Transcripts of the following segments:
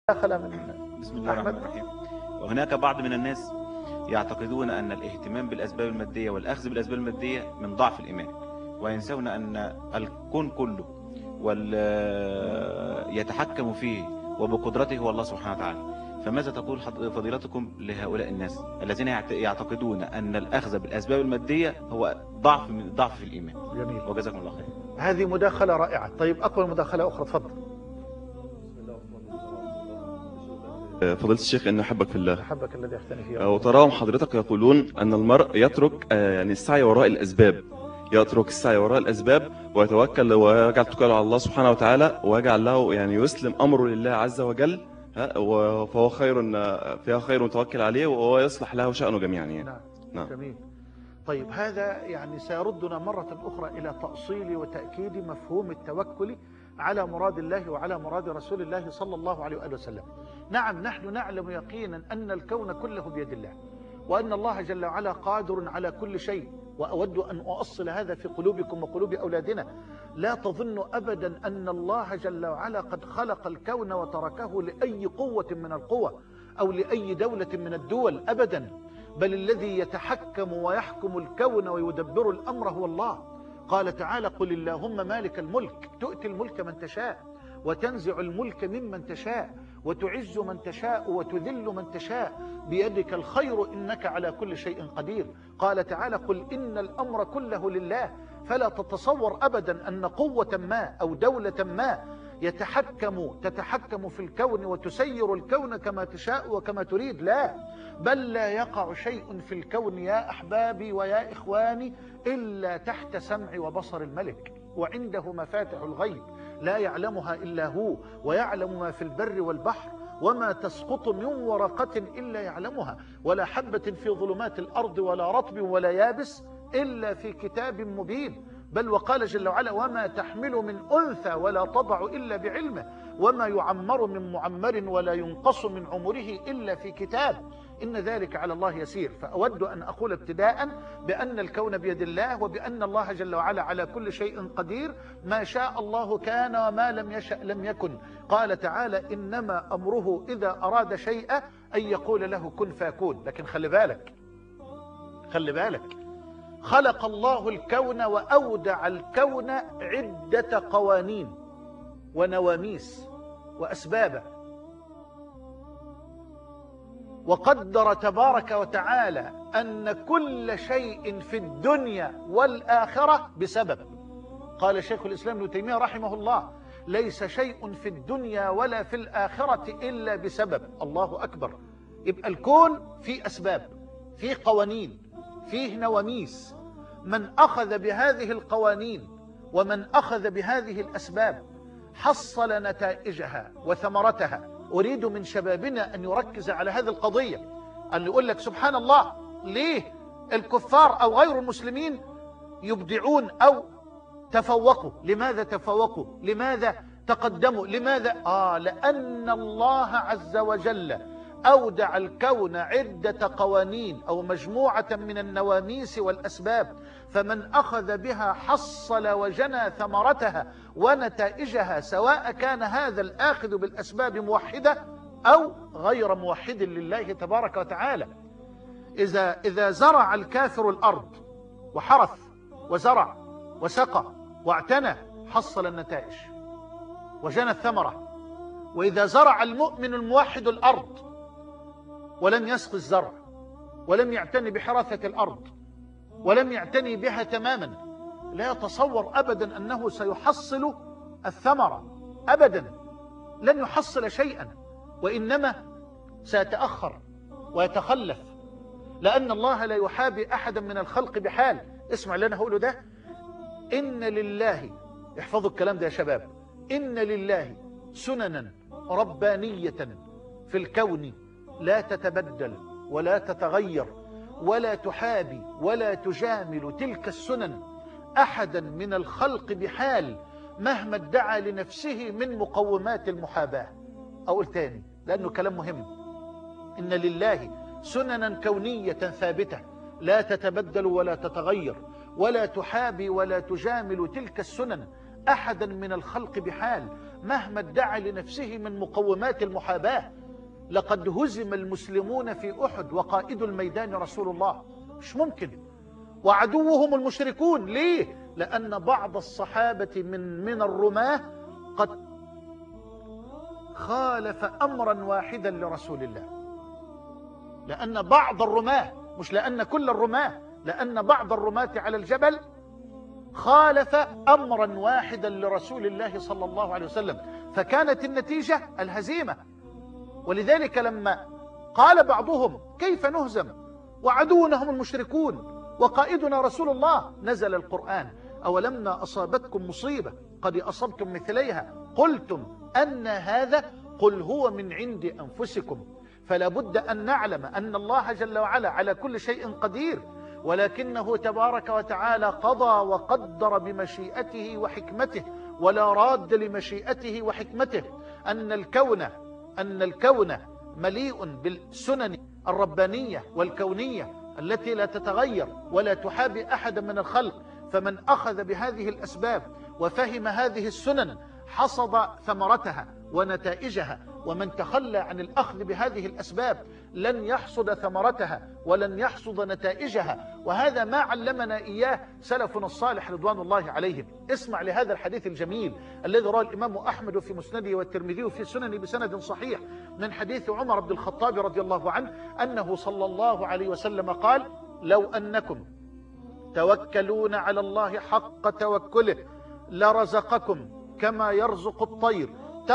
دخل من بسم الله الرحمن الرحيم. وهناك بعض من الناس يعتقدون أن الاهتمام بالأسباب المادية والأخذ بالأسباب المادية من ضعف الإيمان، وينسون أن الكون كله يتحكم فيه وبقدرته هو الله سبحانه وتعالى. فماذا تقول فضيلتكم لهؤلاء الناس الذين يعتقدون أن الأخذ بالأسباب المادية هو ضعف في الإيمان؟ جميل، وجزاكم الله خير. هذه مداخلة رائعة. طيب أقوى مداخلة أخرى، تفضل. فضيلة الشيخ، إني أحبك في الله. أحبك الذي أحسن فيه. وتراهم حضرتك يقولون أن المرء يترك يعني السعي وراء الأسباب، يترك السعي وراء الأسباب ويتوكل ويجعل توكله على الله سبحانه وتعالى، ويجعل له يعني يسلم أمره لله عز وجل، فهو فيها خير متوكل عليه، وهو يصلح له شأنه جميعا يعني. نعم. جميل. طيب هذا يعني سيردنا مرة أخرى إلى تأصيل وتأكيد مفهوم التوكل على مراد الله وعلى مراد رسول الله صلى الله عليه وآله وسلم. نعم، نحن نعلم يقينا أن الكون كله بيد الله، وأن الله جل وعلا قادر على كل شيء، وأود أن أؤصل هذا في قلوبكم وقلوب أولادنا. لا تظن أبدا أن الله جل وعلا قد خلق الكون وتركه لأي قوة من القوى أو لأي دولة من الدول أبدا، بل الذي يتحكم ويحكم الكون ويدبر الأمر هو الله. قال تعالى: قل اللهم مالك الملك تؤتي الملك من تشاء وتنزع الملك ممن تشاء وتعز من تشاء وتذل من تشاء بيدك الخير إنك على كل شيء قدير. قال تعالى: قل إن الأمر كله لله. فلا تتصور أبدا أن قوة ما أو دولة ما تتحكم في الكون وتسير الكون كما تشاء وكما تريد. لا، بل لا يقع شيء في الكون يا أحبابي ويا إخواني إلا تحت سمع وبصر الملك، وعنده مفاتح الغيب لا يعلمها إلا هو، ويعلم ما في البر والبحر، وما تسقط من ورقة إلا يعلمها، ولا حبة في ظلمات الأرض ولا رطب ولا يابس إلا في كتاب مبين. بل وقال جل وعلا: وما تحمل من أنثى ولا تضع إلا بعلمه، وما يعمر من معمر ولا ينقص من عمره إلا في كتاب، إن ذلك على الله يسير. فأود أن أقول ابتداء بأن الكون بيد الله، وبأن الله جل وعلا على كل شيء قدير. ما شاء الله كان وما لم يشأ لم يكن. قال تعالى: إنما أمره إذا أراد شيئا أن يقول له كن فيكون. لكن خلي بالك، خلق الله الكون وأودع الكون عدة قوانين ونواميس وأسبابا، وقدر تبارك وتعالى أن كل شيء في الدنيا والآخرة بسبب. قال شيخ الإسلام ابن تيمية رحمه الله: ليس شيء في الدنيا ولا في الآخرة إلا بسبب. الله أكبر. يبقى الكون فيه أسباب، فيه قوانين، فيه نواميس. من أخذ بهذه القوانين ومن أخذ بهذه الأسباب حصل نتائجها وثمرتها. أريد من شبابنا أن يركز على هذه القضية، أن يقول لك: سبحان الله، ليه الكفار أو غير المسلمين يبدعون أو تفوقوا؟ لماذا تفوقوا؟ لماذا تقدموا؟ لماذا؟ لأن الله عز وجل أودع الكون عدة قوانين أو مجموعة من النواميس والأسباب، فمن أخذ بها حصل وجنى ثمرتها ونتائجها، سواء كان هذا الآخذ بالأسباب موحدة أو غير موحد لله تبارك وتعالى. إذا زرع الكافر الأرض وحرث وزرع وسقى واعتنى حصل النتائج وجنى الثمرة. وإذا زرع المؤمن الموحد الأرض ولم يسقي الزرع ولم يعتني بحراثة الأرض ولم يعتني بها تماما، لا يتصور أبدا أنه سيحصل الثمرة أبدا. لن يحصل شيئا، وإنما سيتأخر ويتخلف، لأن الله لا يحابي أحدا من الخلق بحال. اسمع اللي أنا هقوله ده: إن لله، احفظوا الكلام ده يا شباب، إن لله سننا ربانية في الكون لا تتبدل ولا تتغير ولا تحابي ولا تجامل تلك السنن أحدا من الخلق بحال، مهما ادعى لنفسه من مقومات المحاباة. أقول تاني لأنه كلام مهم: إن لله سننا كونية ثابتة لا تتبدل ولا تتغير ولا تحابي ولا تجامل تلك السنن أحدا من الخلق بحال، مهما ادعى لنفسه من مقومات المحاباة. لقد هزم المسلمون في أحد وقائد الميدان رسول الله، مش ممكن. وعدوهم المشركون. ليه؟ لأن بعض الصحابة من الرماة قد خالف أمرا واحدا لرسول الله. لأن بعض الرماة، مش لأن كل الرماة، لأن بعض الرماة على الجبل خالف أمرا واحدا لرسول الله صلى الله عليه وسلم، فكانت النتيجة الهزيمة. ولذلك لما قال بعضهم كيف نهزم وعدونا هم المشركون وقائدنا رسول الله، نزل القرآن: أولما أصابتكم مصيبة قد أصبتم مثليها قلتم أن هذا قل هو من عند أنفسكم. فلا بد أن نعلم أن الله جل وعلا على كل شيء قدير، ولكنه تبارك وتعالى قضى وقدر بمشيئته وحكمته، ولا راد لمشيئته وحكمته. أن الكون مليء بالسنن الربانية والكونية التي لا تتغير ولا تحابي أحد من الخلق. فمن أخذ بهذه الأسباب وفهم هذه السنن حصد ثمرتها ونتائجها، ومن تخلى عن الأخذ بهذه الأسباب لن يحصد ثمرتها ولن يحصد نتائجها. وهذا ما علمنا إياه سلفنا الصالح رضوان الله عليهم. اسمع لهذا الحديث الجميل الذي رواه الإمام أحمد في مسنده والترمذي في سننه بسند صحيح من حديث عمر بن الخطاب رضي الله عنه أنه صلى الله عليه وسلم قال: لو أنكم توكلون على الله حق توكله لرزقكم كما يرزق الطير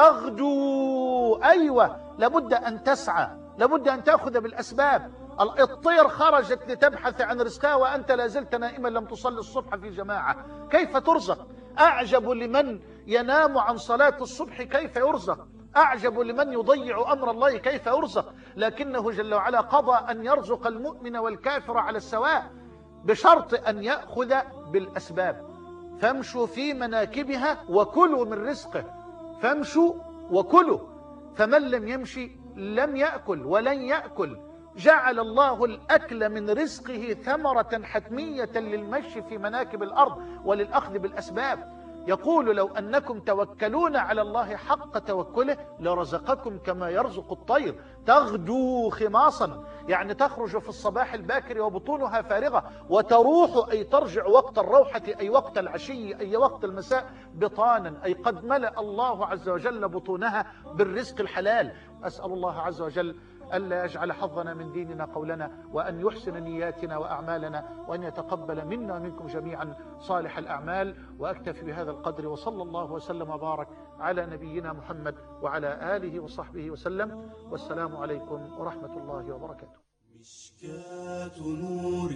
تغدو. أيوة، لابد أن تسعى، لابد أن تأخذ بالأسباب. الطير خرجت لتبحث عن رزقها وأنت لازلت نائما لم تصلي الصبح في جماعة، كيف ترزق؟ أعجب لمن ينام عن صلاة الصبح كيف يرزق، أعجب لمن يضيع أمر الله كيف يرزق. لكنه جل وعلا قضى أن يرزق المؤمن والكافر على السواء بشرط أن يأخذ بالأسباب. فامشوا في مناكبها وكلوا من رزقه، فامشوا وكلوا. فمن لم يمشي لم يأكل ولن يأكل. جعل الله الأكل من رزقه ثمرة حتمية للمشي في مناكب الأرض وللأخذ بالأسباب. يقول: لو أنكم توكلون على الله حق توكله لرزقكم كما يرزق الطير تغدو خماصا، يعني تخرج في الصباح الباكر وبطونها فارغة، وتروح أي ترجع وقت الروحة أي وقت العشي أي وقت المساء بطانا، أي قد ملأ الله عز وجل بطونها بالرزق الحلال. أسأل الله عز وجل ألا يجعل حظنا من ديننا قولنا، وأن يحسن نياتنا وأعمالنا، وأن يتقبل منا ومنكم جميعا صالح الأعمال. وأكتفي بهذا القدر، وصلى الله وسلم وبارك على نبينا محمد وعلى آله وصحبه وسلم. والسلام عليكم ورحمة الله وبركاته. مشكاة نور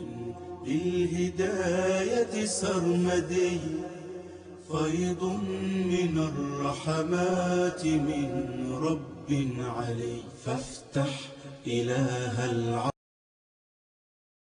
للهداية سرمدي، فيض من الرحمات من رب علي. فافتح إله العالمين